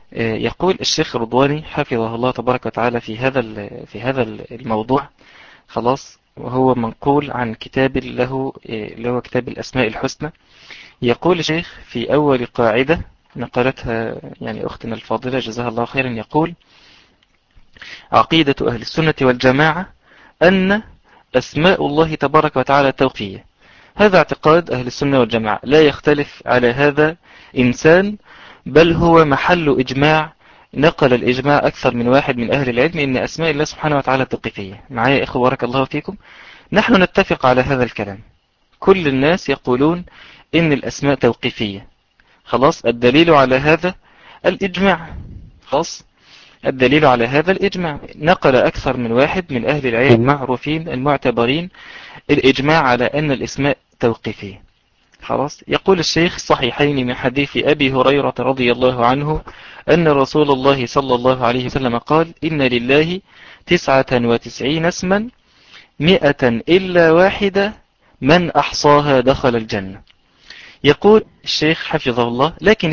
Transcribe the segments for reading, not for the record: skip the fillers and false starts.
يقول الشيخ رضواني حفظه الله تبارك وتعالى في هذا الموضوع، خلاص، وهو منقول عن كتاب له اللي هو كتاب الأسماء الحسنى. يقول الشيخ في أول قاعدة نقلتها يعني أختنا الفاضلة جزاها الله خيرا، يقول: عقيدة أهل السنة والجماعة أن أسماء الله تبارك وتعالى توقيفية. هذا اعتقاد أهل السنة والجماعة، لا يختلف على هذا إنسان، بل هو محل إجماع. نقل الإجماع أكثر من واحد من أهل العلم إن أسماء الله سبحانه وتعالى توقيفية. معايا إخوة بارك الله فيكم؟ نحن نتفق على هذا الكلام، كل الناس يقولون إن الأسماء توقيفية. خلاص، الدليل على هذا الإجماع. خلاص، الدليل على هذا الإجماع، نقل أكثر من واحد من أهل العلم المعروفين المعتبرين الإجماع على أن الأسماء توقيفية. خلاص، يقول الشيخ: الصحيحين من حديث أبي هريرة رضي الله عنه أن رسول الله صلى الله عليه وسلم قال: إن لله 99 اسما 100 إلا واحدة من أحصاها دخل الجنة. يقول الشيخ حفظه الله: لكن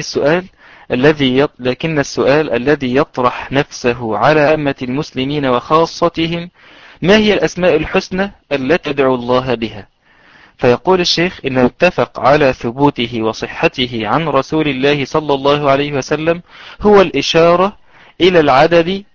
السؤال الذي يطرح نفسه على عامة المسلمين وخاصتهم: ما هي الأسماء الحسنى التي تدعو الله بها؟ فيقول الشيخ: إنه اتفق على ثبوته وصحته عن رسول الله صلى الله عليه وسلم هو الإشارة إلى العدد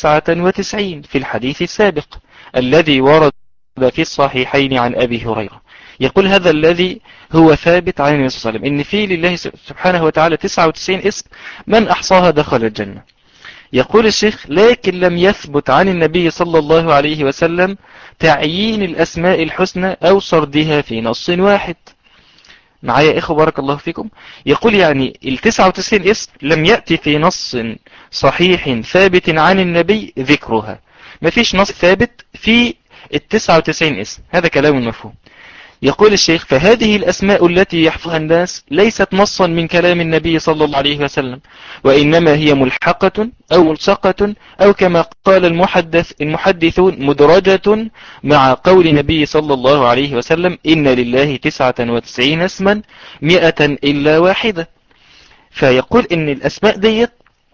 99 في الحديث السابق الذي ورد في الصحيحين عن أبي هريرة. يقول هذا الذي هو ثابت عن النبي صلى الله عليه وسلم، إن في لله سبحانه وتعالى 99 اسم من أحصاها دخل الجنة. يقول الشيخ: لكن لم يثبت عن النبي صلى الله عليه وسلم تعيين الأسماء الحسنى أو سردها في نص واحد. معايا إخوة بارك الله فيكم؟ يقول يعني 99 اسم لم يأتي في نص صحيح ثابت عن النبي ذكرها، ما فيش نص ثابت في 99 اسم، هذا كلام مفهوم. يقول الشيخ: فهذه الأسماء التي يحفظها الناس ليست نصا من كلام النبي صلى الله عليه وسلم، وإنما هي ملحقة أو ملصقة، أو كما قال المحدثون مدرجة مع قول النبي صلى الله عليه وسلم: إن لله 99 اسما 100 إلا واحدة. فيقول إن الأسماء ديت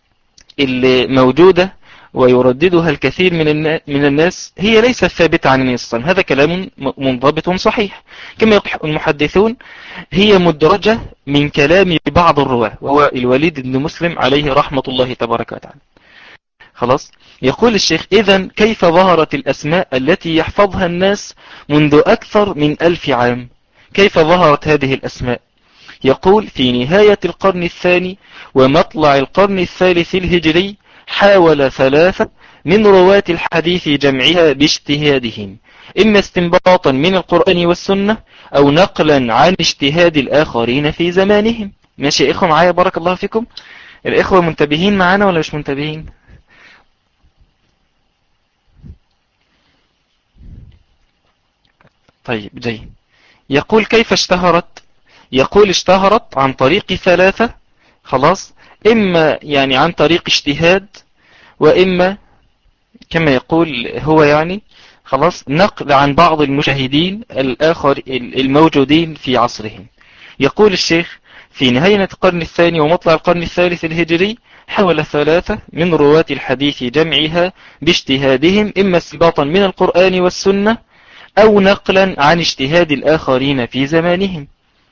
اللي موجودة ويرددها الكثير من الناس هي ليست ثابتة عن النبي صلى الله عليه وسلم، هذا كلام منضبط صحيح. كما يقول المحدثون هي مدرجة من كلام بعض الرواة، وهو الوليد بن مسلم عليه رحمة الله تبارك وتعالى. خلاص، يقول الشيخ: إذن كيف ظهرت الأسماء التي يحفظها الناس منذ أكثر من 1000 عام؟ كيف ظهرت هذه الأسماء؟ يقول: في نهاية القرن الثاني ومطلع القرن الثالث الهجري حاول 3 من رواة الحديث جمعها باجتهادهم، إما استنباطا من القرآن والسنة أو نقلا عن اجتهاد الآخرين في زمانهم. ماشي إخوة معايا بارك الله فيكم؟ الإخوة منتبهين معانا ولا مش منتبهين؟ طيب جيد. يقول: كيف اشتهرت؟ يقول: اشتهرت عن طريق 3. خلاص، إما يعني عن طريق اجتهاد، وإما كما يقول هو يعني خلاص نقل عن بعض المشاهدين الآخر الموجودين في عصرهم. يقول الشيخ: في نهاية القرن الثاني ومطلع القرن الثالث الهجري حاول 3 من رواة الحديث جمعها باجتهادهم، إما استنباطا من القرآن والسنة أو نقلا عن اجتهاد الآخرين في زمانهم.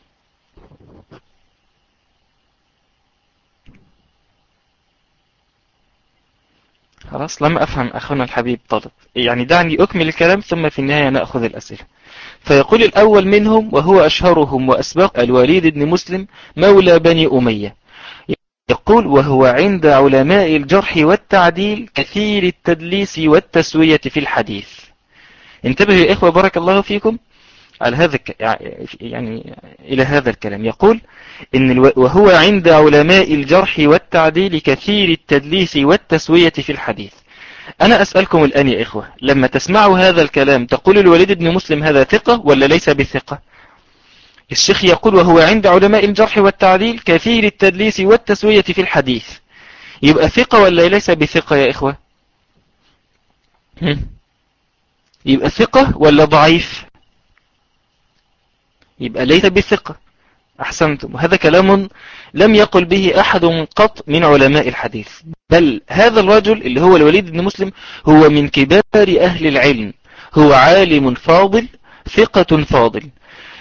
خلاص، لم أفهم أخونا الحبيب طلب، يعني دعني أكمل الكلام ثم في النهاية نأخذ الأسئلة. فيقول: الأول منهم وهو أشهرهم وأسبق الوليد بن مسلم مولى بني أمية. يقول: وهو عند علماء الجرح والتعديل كثير التدليس والتسوية في الحديث. انتبهوا يا إخوة بارك الله فيكم على هذا يعني إلى هذا الكلام. يقول: وهو عند علماء الجرح والتعديل كثير التدليس والتسوية في الحديث. أنا أسألكم الآن يا إخوة، لما تسمعوا هذا الكلام تقول الوليد بن مسلم هذا ثقة ولا ليس بثقة؟ الشيخ يقول: وهو عند علماء الجرح والتعديل كثير التدليس والتسوية في الحديث، يبقى ثقة ولا ليس بثقة يا إخوة؟ يبقى ثقة ولا ضعيف؟ يبقى ليس بثقة. أحسنتم. هذا كلام لم يقل به أحد قط من علماء الحديث، بل هذا الرجل اللي هو الوليد بن مسلم هو من كبار أهل العلم، هو عالم فاضل ثقة فاضل.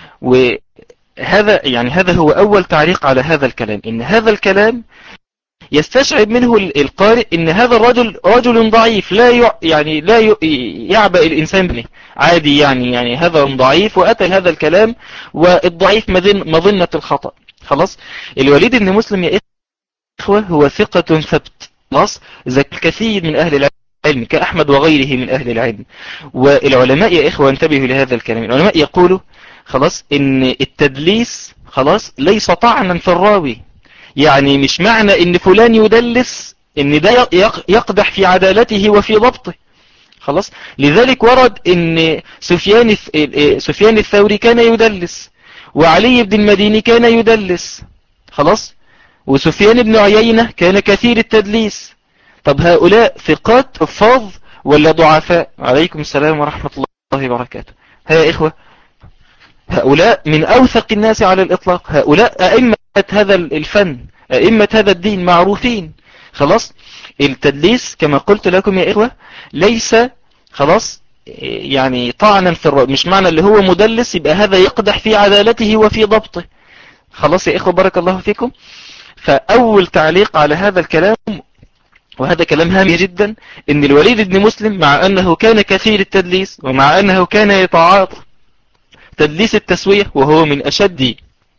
وهذا يعني هذا هو أول تعليق على هذا الكلام، إن هذا الكلام يستشعب منه القارئ إن هذا الرجل رجل ضعيف، يعني لا يعبأ الإنسان به عادي، يعني هذا ضعيف وأتى هذا الكلام، والضعيف مظنة الخطأ. خلاص. الوليد بن مسلم يا إخوة هو ثقة ثبت، خلاص، إذا كثير من أهل العلم كأحمد وغيره من أهل العلم. والعلماء يا إخوة انتبهوا لهذا الكلام، العلماء يقولوا خلاص إن التدليس خلاص ليس طعنا في الراوي، يعني مش معنى ان فلان يدلس ان ده يقدح في عدالته وفي ضبطه. خلاص. لذلك ورد ان سفيان الثوري كان يدلس، وعلي بن المديني كان يدلس. خلاص. وسفيان بن عيينة كان كثير التدليس. طب هؤلاء ثقات حفاظ ولا ضعفاء؟ عليكم السلام ورحمة الله وبركاته. ها يا إخوة، هؤلاء من أوثق الناس على الإطلاق، هؤلاء أئمة هذا الفن، أئمة هذا الدين معروفين. خلاص. التدليس كما قلت لكم يا إخوة ليس خلاص يعني طعنا في الرأي، مش معنى اللي هو مدلس يبقى هذا يقدح في عدالته وفي ضبطه. خلاص يا إخوة، بارك الله فيكم. فأول تعليق على هذا الكلام، وهذا كلام هام جدا، إن الوليد بن مسلم مع أنه كان كثير التدليس، ومع أنه كان يتعاطى تدليس التسوية وهو من أشد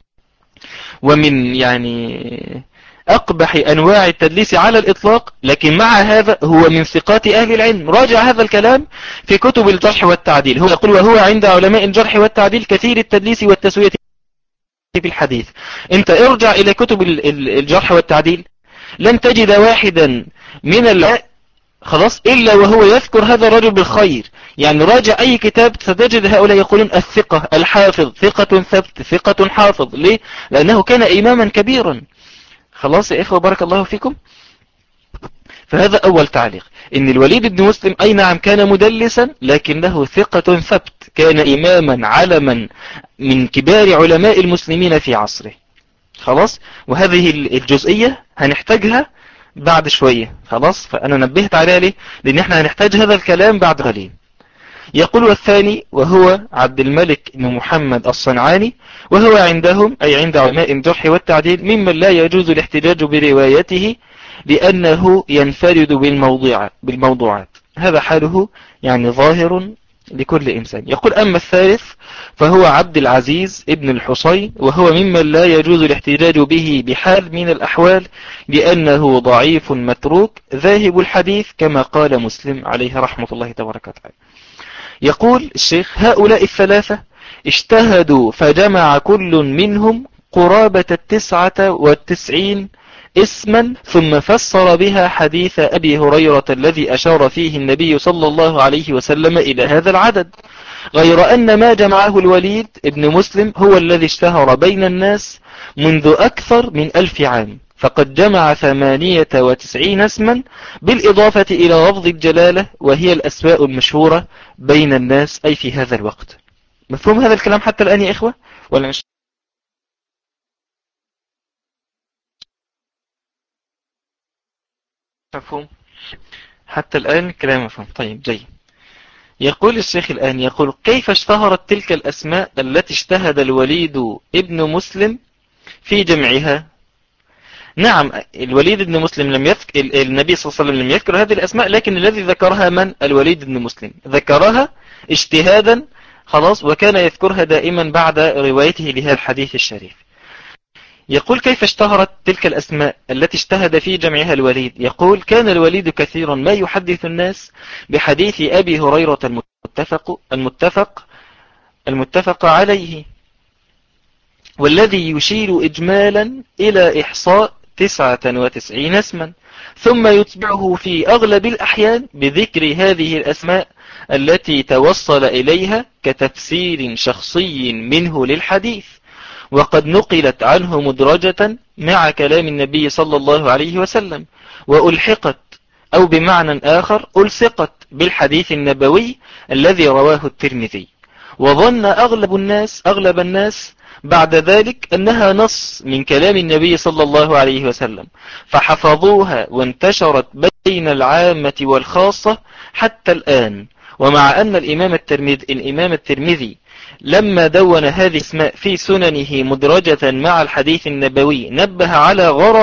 ومن يعني أقبح أنواع التدليس على الإطلاق، لكن مع هذا هو من ثقات أهل العلم. راجع هذا الكلام في كتب الجرح والتعديل، هو يقول وهو عند علماء الجرح والتعديل كثير التدليس والتسوية في الحديث. انت ارجع إلى كتب الجرح والتعديل لن تجد واحدا من العلماء خلاص إلا وهو يذكر هذا الرجل بالخير. يعني راجع أي كتاب ستجد هؤلاء يقولون الثقة الحافظ، ثقة ثبت، ثقة حافظ. ليه؟ لأنه كان إماما كبيرا. خلاص يا إخوة، بارك الله فيكم. فهذا أول تعليق، إن الوليد بن مسلم أي نعم كان مدلسا لكنه ثقة ثبت، كان إماما علما من كبار علماء المسلمين في عصره. خلاص. وهذه الجزئية هنحتاجها بعد شوية. خلاص. فأنا نبهت عليها ليه؟ لأن احنا هنحتاج هذا الكلام بعد قليل. يقول والثاني وهو عبد الملك بن محمد الصنعاني، وهو عندهم أي عند علماء الجرح والتعديل ممن لا يجوز الاحتجاج بروايته لأنه ينفرد بالموضوعات. هذا حاله يعني ظاهر لكل إنسان. يقول أما الثالث فهو عبد العزيز ابن الحصين، وهو ممن لا يجوز الاحتجاج به بحال من الأحوال لأنه ضعيف متروك ذاهب الحديث كما قال مسلم عليه رحمة الله تبارك وتعالى. يقول الشيخ هؤلاء الثلاثة اجتهدوا فجمع كل منهم قرابة 99 اسما، ثم فسر بها حديث أبي هريرة الذي أشار فيه النبي صلى الله عليه وسلم إلى هذا العدد، غير أن ما جمعه الوليد ابن مسلم هو الذي اشتهر بين الناس منذ أكثر من 1000 عام، فقد جمع 98 اسما بالإضافة إلى لفظ الجلالة، وهي الأسماء المشهورة بين الناس أي في هذا الوقت. مفهوم هذا الكلام حتى الآن يا إخوة ولا مش مفهوم؟ حتى الآن الكلام مفهوم. طيب جيد. يقول الشيخ الآن يقول كيف اشتهرت تلك الأسماء التي اجتهد الوليد ابن مسلم في جمعها؟ نعم، الوليد بن مسلم لم يذكر، النبي صلى الله عليه وسلم لم يذكر هذه الأسماء، لكن الذي ذكرها من؟ الوليد بن مسلم، ذكرها اجتهادا. خلاص. وكان يذكرها دائما بعد روايته لهذا الحديث الشريف. يقول كيف اشتهرت تلك الأسماء التي اجتهد في جمعها الوليد؟ يقول كان الوليد كثيرا ما يحدث الناس بحديث أبي هريرة المتفق عليه، والذي يشير إجمالا إلى إحصاء 99 اسما، ثم يتبعه في أغلب الأحيان بذكر هذه الأسماء التي توصل إليها كتفسير شخصي منه للحديث، وقد نقلت عنه مدرجة مع كلام النبي صلى الله عليه وسلم، وألحقت أو بمعنى آخر ألصقت بالحديث النبوي الذي رواه الترمذي. وظن أغلب الناس بعد ذلك أنها نص من كلام النبي صلى الله عليه وسلم، فحفظوها وانتشرت بين العامة والخاصة حتى الآن. ومع أن الإمام الترمذي لما دون هذه الاسماء في سننه مدرجة مع الحديث النبوي نبه على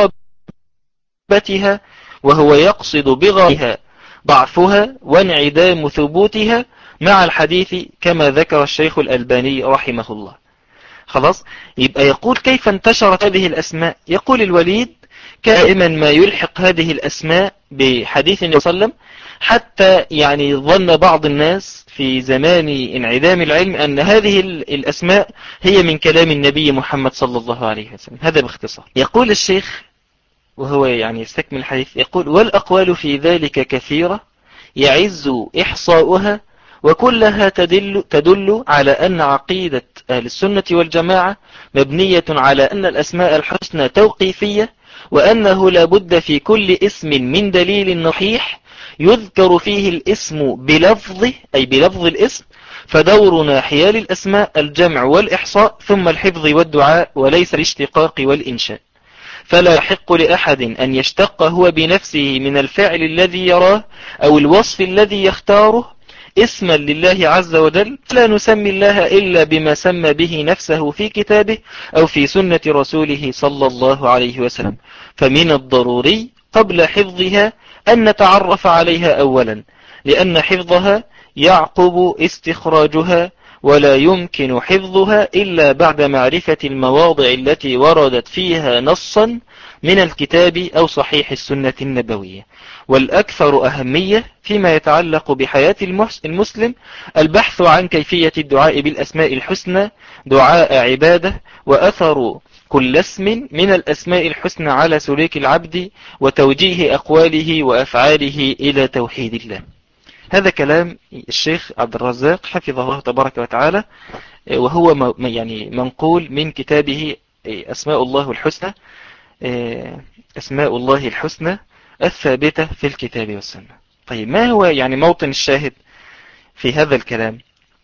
غرابتها، وهو يقصد بغرابتها ضعفها وانعدام ثبوتها مع الحديث كما ذكر الشيخ الألباني رحمه الله. خلاص، يبقى يقول كيف انتشرت هذه الأسماء؟ يقول الوليد كائما ما يلحق هذه الأسماء بحديث النبي صلى الله عليه وسلم، حتى يعني ظن بعض الناس في زمان انعدام العلم أن هذه الأسماء هي من كلام النبي محمد صلى الله عليه وسلم. هذا باختصار. يقول الشيخ وهو يعني يستكمل الحديث، يقول والأقوال في ذلك كثيرة يعز إحصاؤها، وكلها تدل على أن عقيدة أهل السنة والجماعة مبنية على أن الأسماء الحسنى توقيفية، وأنه لا بد في كل اسم من دليل نصيح يذكر فيه الاسم بلفظه أي بلفظ الاسم، فدورنا حيال الأسماء الجمع والإحصاء ثم الحفظ والدعاء وليس الاشتقاق والإنشاء. فلا يحق لأحد أن يشتق هو بنفسه من الفعل الذي يراه أو الوصف الذي يختاره اسما لله عز وجل، فلا نسمي الله إلا بما سمى به نفسه في كتابه أو في سنة رسوله صلى الله عليه وسلم. فمن الضروري قبل حفظها أن نتعرف عليها أولا، لأن حفظها يعقب استخراجها، ولا يمكن حفظها إلا بعد معرفة المواضع التي وردت فيها نصا من الكتاب أو صحيح السنة النبوية. والأكثر أهمية فيما يتعلق بحياة المسلم البحث عن كيفية الدعاء بالأسماء الحسنى دعاء عبادة، وأثر كل اسم من الأسماء الحسنى على سلوك العبد وتوجيه أقواله وأفعاله إلى توحيد الله. هذا كلام الشيخ عبد الرزاق حفظه الله تبارك وتعالى، وهو يعني منقول من كتابه أسماء الله الحسنى، أسماء الله الحسنى الثابتة في الكتاب والسنة. طيب ما هو يعني موطن الشاهد في هذا الكلام؟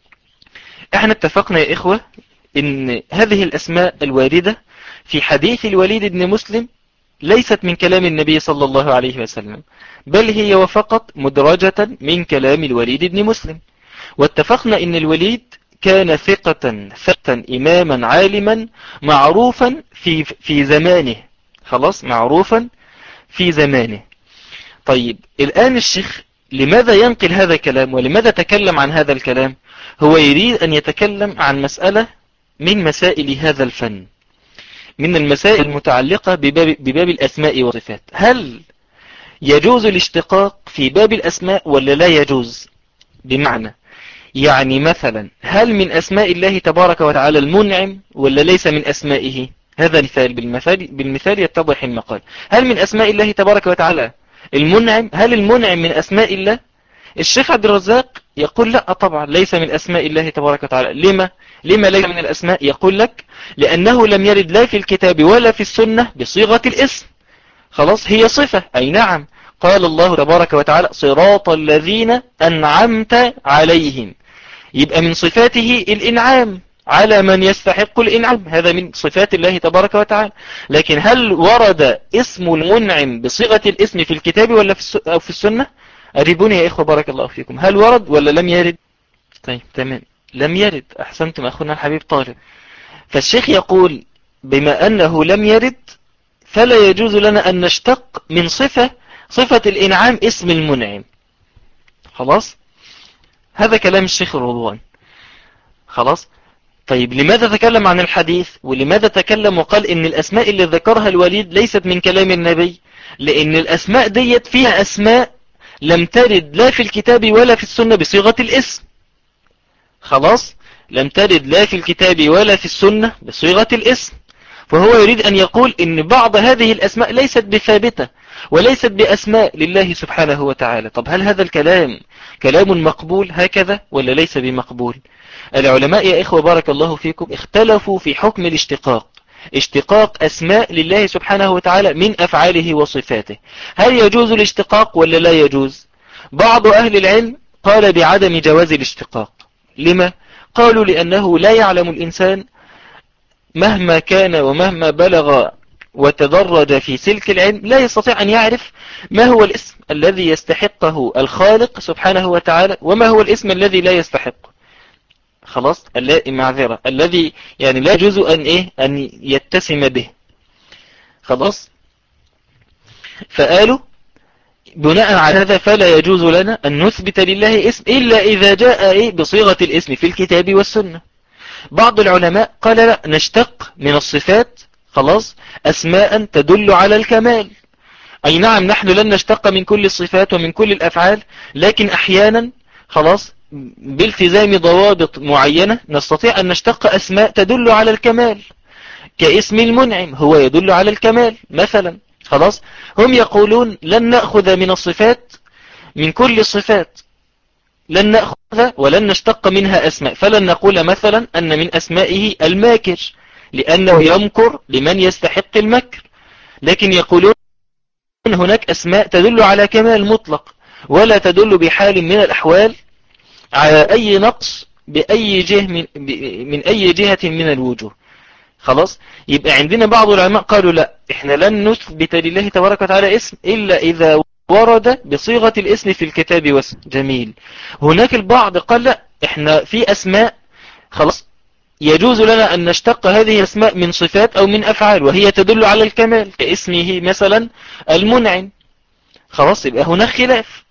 احنا اتفقنا يا إخوة إن هذه الأسماء الواردة في حديث الوليد بن مسلم ليست من كلام النبي صلى الله عليه وسلم، بل هي وفقط مدرجة من كلام الوليد بن مسلم. واتفقنا إن الوليد كان ثقة إماما عالما معروفا في زمانه، خلاص معروفا في زمانه. طيب الآن الشيخ لماذا ينقل هذا الكلام ولماذا تكلم عن هذا الكلام؟ هو يريد أن يتكلم عن مسألة من مسائل هذا الفن، من المسائل المتعلقة بباب الأسماء والصفات. هل يجوز الاشتقاق في باب الأسماء ولا لا يجوز؟ بمعنى يعني مثلا هل من أسماء الله تبارك وتعالى المنعم ولا ليس من أسمائه؟ هذا مثال، بالمثال يتضح المقال. هل من أسماء الله تبارك وتعالى المنعم؟ هل المنعم من أسماء الله؟ الشيخ عبد الرزاق يقول لا طبعا ليس من أسماء الله تبارك وتعالى. لما ليس من الأسماء؟ يقول لك لأنه لم يرد لا في الكتاب ولا في السنة بصيغة الاسم. خلاص هي صفة، أي نعم، قال الله تبارك وتعالى صراط الذين أنعمت عليهم، يبقى من صفاته الإنعام على من يستحق الإنعام، هذا من صفات الله تبارك وتعالى. لكن هل ورد اسم المنعم بصيغة الاسم في الكتاب ولا أو في السنة؟ أريبوني يا إخوة بارك الله فيكم، هل ورد ولا لم يرد؟ طيب تمام، لم يرد. أحسنتم أخونا الحبيب طالب. فالشيخ يقول بما أنه لم يرد فلا يجوز لنا أن نشتق من صفة الإنعام اسم المنعم. خلاص هذا كلام الشيخ الرضوان. خلاص طيب لماذا تكلم عن الحديث ولماذا تكلم وقال إن الأسماء اللي ذكرها الوليد ليست من كلام النبي؟ لأن الأسماء ديت فيها أسماء لم ترد لا في الكتاب ولا في السنة بصيغة الاسم. خلاص لم ترد لا في الكتاب ولا في السنة بصيغة الاسم، فهو يريد أن يقول إن بعض هذه الأسماء ليست بثابتة وليست بأسماء لله سبحانه وتعالى. طب هل هذا الكلام كلام مقبول هكذا ولا ليس بمقبول؟ العلماء يا إخوة بارك الله فيكم اختلفوا في حكم الاشتقاق، اشتقاق أسماء لله سبحانه وتعالى من أفعاله وصفاته. هل يجوز الاشتقاق ولا لا يجوز؟ بعض أهل العلم قال بعدم جواز الاشتقاق. لما؟ قالوا لأنه لا يعلم الإنسان مهما كان ومهما بلغ وتدرج في سلك العلم لا يستطيع أن يعرف ما هو الاسم الذي يستحقه الخالق سبحانه وتعالى وما هو الاسم الذي لا يستحقه. خلاص، معذرة، الذي يعني لا يجوز أن يتسم به. خلاص، فقالوا بناء على هذا فلا يجوز لنا أن نثبت لله اسم إلا إذا جاء بصيغة الاسم في الكتاب والسنة. بعض العلماء قال لا، نشتق من الصفات خلاص أسماء تدل على الكمال. أي نعم، نحن لن نشتق من كل الصفات ومن كل الأفعال، لكن أحيانا خلاص بالتزام ضوابط معينة نستطيع أن نشتق أسماء تدل على الكمال، كاسم المنعم هو يدل على الكمال مثلا. خلاص، هم يقولون لن نأخذ من الصفات من كل الصفات، لن نأخذ ولن نشتق منها أسماء، فلن نقول مثلا أن من أسمائه الماكر لأنه يمكر لمن يستحق المكر، لكن يقولون هناك أسماء تدل على كمال مطلق ولا تدل بحال من الأحوال على أي نقص بأي جهة من أي جهة من الوجوه. خلاص، يبقى عندنا بعض العلماء قالوا لا، احنا لن نثبت لله تبارك وتعالى اسم إلا إذا ورد بصيغة الاسم في الكتاب والسنة. جميل. هناك البعض قال لا، احنا في أسماء خلاص يجوز لنا أن نشتق هذه الأسماء من صفات أو من أفعال وهي تدل على الكمال، كاسمه مثلا المنعم. خلاص، يبقى هناك خلاف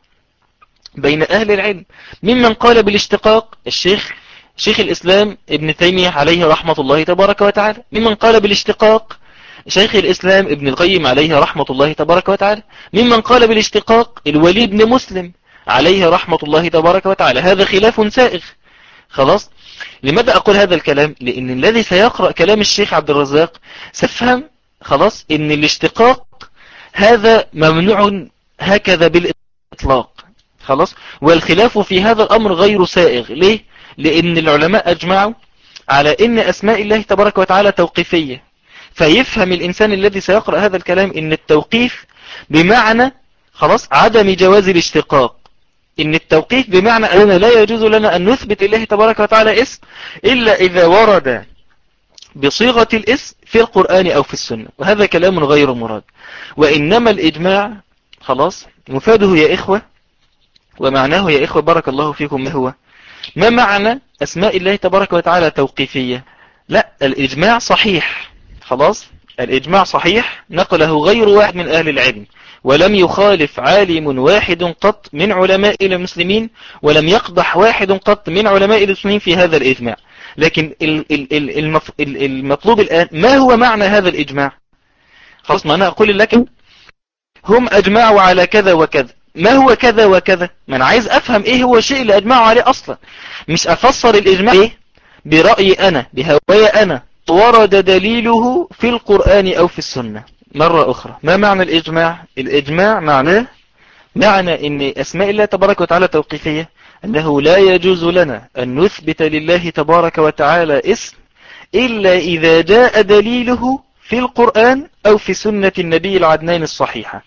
بين أهل العلم. ممن قال بالاشتقاق شيخ الإسلام ابن تيمية عليه رحمة الله تبارك وتعالى. ممن قال بالاشتقاق شيخ الإسلام ابن القيم عليه رحمة الله تبارك وتعالى. ممن قال بالاشتقاق الوليد بن مسلم عليه رحمة الله تبارك وتعالى. هذا خلاف سائغ. خلاص، لماذا أقول هذا الكلام؟ لأن الذي سيقرأ كلام الشيخ عبد الرزاق سيفهم خلاص إن الاشتقاق هذا ممنوع هكذا بالإطلاق. خلاص، والخلاف في هذا الأمر غير سائغ. ليه؟ لأن العلماء أجمعوا على أن أسماء الله تبارك وتعالى توقيفية، فيفهم الإنسان الذي سيقرأ هذا الكلام أن التوقيف بمعنى خلاص عدم جواز الاشتقاق، إن التوقيف بمعنى أننا لا يجوز لنا أن نثبت الله تبارك وتعالى اسم إلا إذا ورد بصيغة الاسم في القرآن أو في السنة، وهذا كلام غير مراد. وإنما الإجماع خلاص مفاده يا إخوة ومعناه يا إخوة بارك الله فيكم ما معنى أسماء الله تبارك وتعالى توقيفية؟ لا، الإجماع صحيح. خلاص، الإجماع صحيح نقله غير واحد من أهل العلم، ولم يخالف عالم واحد قط من علماء المسلمين، ولم يقضح واحد قط من علماء المسلمين في هذا الإجماع. لكن المطلوب الآن ما هو معنى هذا الإجماع؟ خلاص، ما أنا أقول لكم هم أجمعوا على كذا وكذا، ما هو كذا وكذا؟ ما أنا عايز أفهم إيه هو الشيء اللي أجمعوا عليه أصلا، مش أفسر الإجماع إيه برأيي أنا بهواية أنا ورد دليله في القرآن أو في السنة. مرة أخرى، ما معنى الإجماع؟ الإجماع معنى أن أسماء الله تبارك وتعالى توقيفية، أنه لا يجوز لنا أن نثبت لله تبارك وتعالى اسم إلا إذا جاء دليله في القرآن أو في سنة النبي العدنان الصحيحة.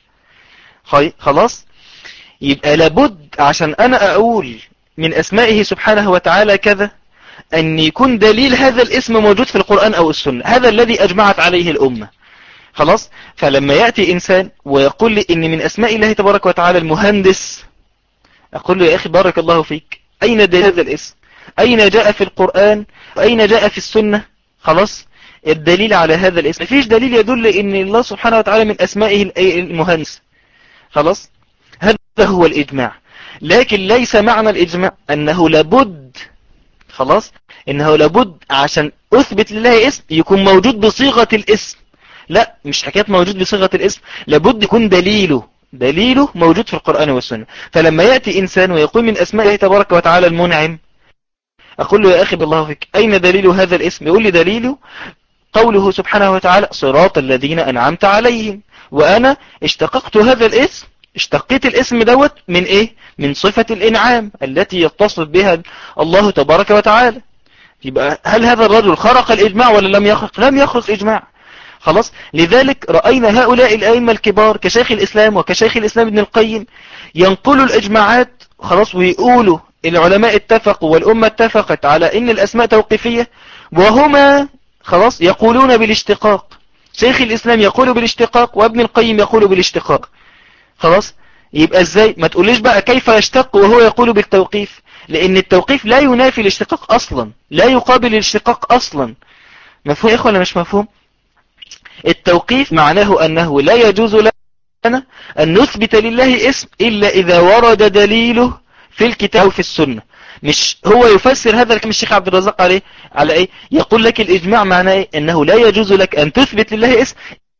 خلاص، يبقى لابد عشان أنا أقول من أسمائه سبحانه وتعالى كذا أن يكون دليل هذا الاسم موجود في القرآن أو السنة، هذا الذي أجمعت عليه الأمة. خلاص، فلما يأتي إنسان ويقول لي إن من أسماء الله تبارك وتعالى المهندس، أقول له يا أخي بارك الله فيك، أين دليل هذا الاسم؟ أين جاء في القرآن وأين جاء في السنة؟ خلاص، الدليل على هذا الاسم مفيش دليل يدل إن الله سبحانه وتعالى من أسمائه المهندس. خلاص، هذا هو الإجماع. لكن ليس معنى الإجماع أنه لابد خلاص إنه لابد عشان أثبت لله اسم يكون موجود بصيغة الاسم. لا، مش حكاية موجود بصيغة الاسم، لابد يكون دليله موجود في القرآن والسنة. فلما يأتي إنسان ويقول من أسماء الله تبارك وتعالى المنعم، أقول له يا أخي بالله فيك أين دليل هذا الاسم؟ يقول لي دليله قوله سبحانه وتعالى صراط الذين أنعمت عليهم، وأنا اشتققت هذا الاسم، اشتقيت الاسم دوت من ايه؟ من صفة الانعام التي يتصف بها الله تبارك وتعالى. يبقى هل هذا الرجل خرق الإجماع ولا لم يخرق؟ لم يخرق إجماع. خلاص، لذلك رأينا هؤلاء الأئمة الكبار كشيخ الإسلام وكشيخ الإسلام ابن القيم ينقلوا الإجماعات خلاص ويقولوا العلماء اتفقوا والأمة اتفقت على إن الأسماء توقيفية، وهما خلاص يقولون بالاشتقاق، شيخ الإسلام يقول بالاشتقاق وابن القيم يقول بالاشتقاق. خلاص يبقى ازاي؟ ما تقوليش بقى كيف يشتق وهو يقول بالتوقيف، لأن التوقيف لا ينافي الاشتقاق أصلا، لا يقابل الاشتقاق أصلا. مفهوم يا إخوة ولا مش مفهوم؟ التوقيف معناه أنه لا يجوز لنا أن نثبت لله اسم إلا إذا ورد دليله في الكتاب أو في السنة. مش هو يفسر هذا الكلام الشيخ عبد الرزاق على ايه؟ يقول لك الإجماع معناه إيه؟ أنه لا يجوز لك أن تثبت لله اسم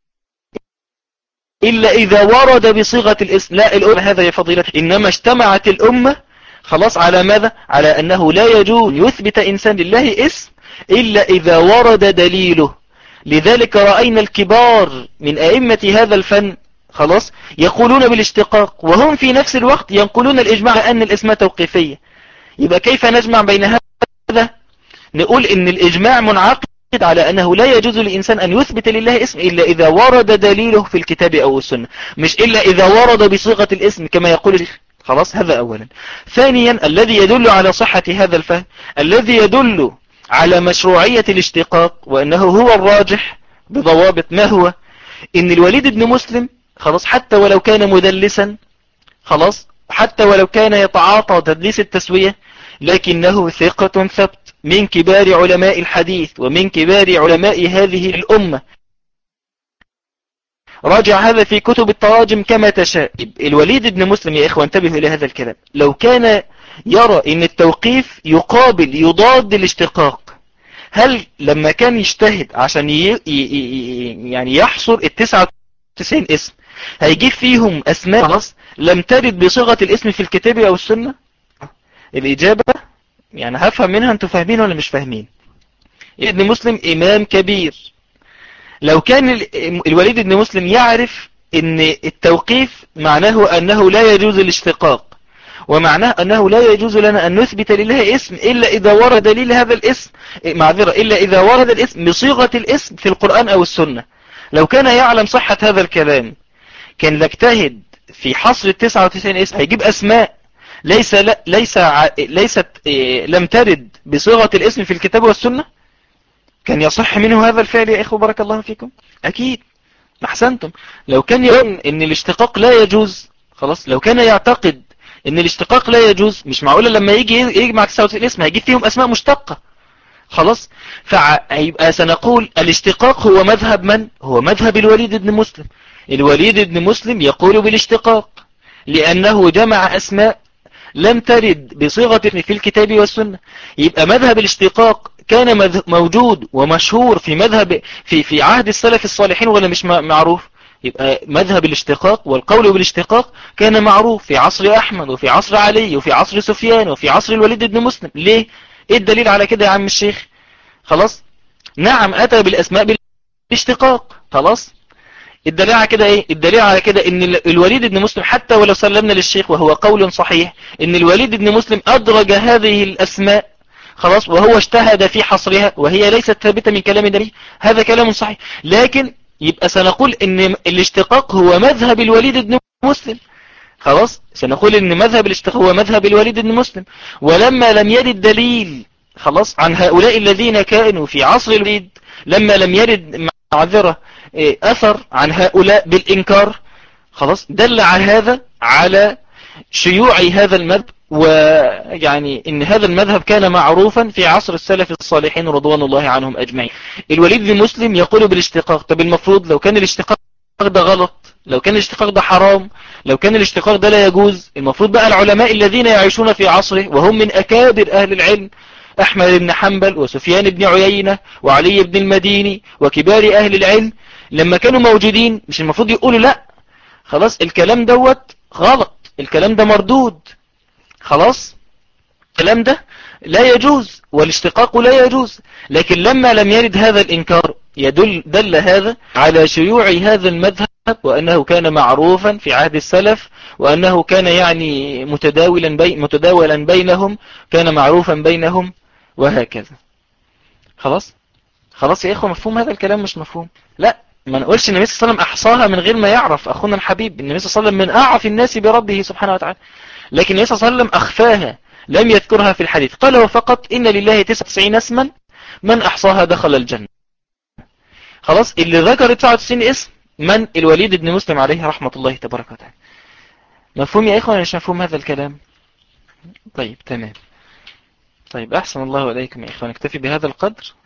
إلا إذا ورد بصيغة الاسم. لا، الأمة هذا يا فضيلة إنما اجتمعت الأمة خلاص على ماذا؟ على أنه لا يجوز يثبت إنسان لله اسم إلا إذا ورد دليله. لذلك رأينا الكبار من أئمة هذا الفن خلاص يقولون بالاشتقاق، وهم في نفس الوقت ينقلون الإجماع أن الاسماء توقيفية. يبقى كيف نجمع بين هذا؟ نقول إن الإجماع منعقد على أنه لا يجوز للإنسان أن يثبت لله اسم إلا إذا ورد دليله في الكتاب أو السنة، مش إلا إذا ورد بصيغة الاسم كما يقول الشيخ. خلاص هذا أولا. ثانيا الذي يدل على صحة هذا الفهم، الذي يدل على مشروعية الاشتقاق وأنه هو الراجح بضوابط، ما هو؟ إن الوليد بن مسلم خلاص حتى ولو كان مدلسا، خلاص حتى ولو كان يتعاطى تدليس التسوية، لكنه ثقة ثبت من كبار علماء الحديث ومن كبار علماء هذه الأمة. راجع هذا في كتب التراجم كما تشاء. الوليد بن مسلم يا إخوة انتبهوا إلى هذا الكلام، لو كان يرى إن التوقيف يقابل يضاد الاشتقاق، هل لما كان يجتهد عشان يعني يحصر 99 اسم هيجيب فيهم أسماء خلاص لم ترد بصيغة الاسم في الكتاب أو السنة؟ الإجابة يعني هفهم منها انتوا فاهمين ولا مش فاهمين. ابن مسلم إمام كبير، لو كان الوليد بن مسلم يعرف ان التوقيف معناه أنه لا يجوز الاشتقاق، ومعناه أنه لا يجوز لنا أن نثبت لله اسم إلا إذا ورد دليل هذا الاسم، معذرة إلا إذا ورد الاسم بصيغة الاسم في القرآن أو السنة، لو كان يعلم صحة هذا الكلام كان يجتهد في حصر 99 اسم، هيجيب أسماء ليست لم ترد بصيغة الاسم في الكتاب والسنة. كان يصح منه هذا الفعل يا إخوة بارك الله فيكم؟ أكيد أحسنتم. لو كان يظن أن الاشتقاق لا يجوز، خلاص لو كان يعتقد أن الاشتقاق لا يجوز، مش معقولة لما يجي يجمع 99 اسم هيجيب فيهم أسماء مشتقة. خلاص فيبقى سنقول الاشتقاق هو مذهب من؟ هو مذهب الوليد بن مسلم. الوليد بن مسلم يقول بالاشتقاق لأنه جمع أسماء لم ترد بصيغة في الكتاب والسنة. يبقى مذهب الاشتقاق كان موجود ومشهور في مذهب في عهد السلف الصالحين ولا مش معروف؟ يبقى مذهب الاشتقاق والقول بالاشتقاق كان معروف في عصر أحمد وفي عصر علي وفي عصر سفيان وفي عصر الوليد بن مسلم. ليه؟ ايه الدليل على كده يا عم الشيخ؟ خلاص نعم أتى بالأسماء بالاشتقاق. خلاص الدليل على كده ايه؟ الدليل على كده ان الوليد بن مسلم حتى ولو سلمنا للشيخ وهو قول صحيح ان الوليد بن مسلم ادرج هذه الاسماء خلاص وهو اجتهد في حصرها وهي ليست ثابتة من كلام النبي، هذا كلام صحيح، لكن يبقى سنقول ان الاشتقاق هو مذهب الوليد بن مسلم. خلاص سنقول ان مذهب الاشتقاق هو مذهب الوليد بن مسلم، ولما لم يرد دليل خلاص عن هؤلاء الذين كانوا في عصر الوليد، لما لم يرد معذرة أثر عن هؤلاء بالإنكار، خلاص دل على هذا على شيوع هذا المذهب، ويعني إن هذا المذهب كان معروفا في عصر السلف الصالحين رضوان الله عنهم أجمعين. الوليد بن مسلم يقول بالاشتقاق. طب المفروض لو كان الاشتقاق ده غلط، لو كان الاشتقاق ده حرام، لو كان الاشتقاق ده لا يجوز، المفروض بقى العلماء الذين يعيشون في عصره وهم من أكابر أهل العلم، أحمد بن حنبل وسفيان بن عيينة وعلي بن المديني وكبار أهل العلم، لما كانوا موجودين مش المفروض يقولوا لا خلاص الكلام دوت غلط، الكلام ده مردود، خلاص الكلام ده لا يجوز والاشتقاق لا يجوز. لكن لما لم يرد هذا الإنكار دل هذا على شيوع هذا المذهب وأنه كان معروفا في عهد السلف، وأنه كان يعني متداولا بينهم، كان معروفا بينهم وهكذا. خلاص يا إخوة مفهوم هذا الكلام مش مفهوم؟ لا ما نقولش النبي صلى الله عليه وسلم أحصاها من غير ما يعرف أخونا الحبيب، النبي صلى الله عليه وسلم من أعرف الناس بربه سبحانه وتعالى، لكن النبي صلى الله عليه وسلم أخفاها لم يذكرها في الحديث، قال فقط إن لله 99 اسما من أحصاها دخل الجنة. خلاص اللي ذكر 99 اسم من؟ الوليد بن مسلم عليه رحمة الله تبارك وتعالى. مفهوم يا إخوان مش مفهوم هذا الكلام؟ طيب تمام. طيب أحسن الله إليكم يا إخوان، اكتفي بهذا القدر.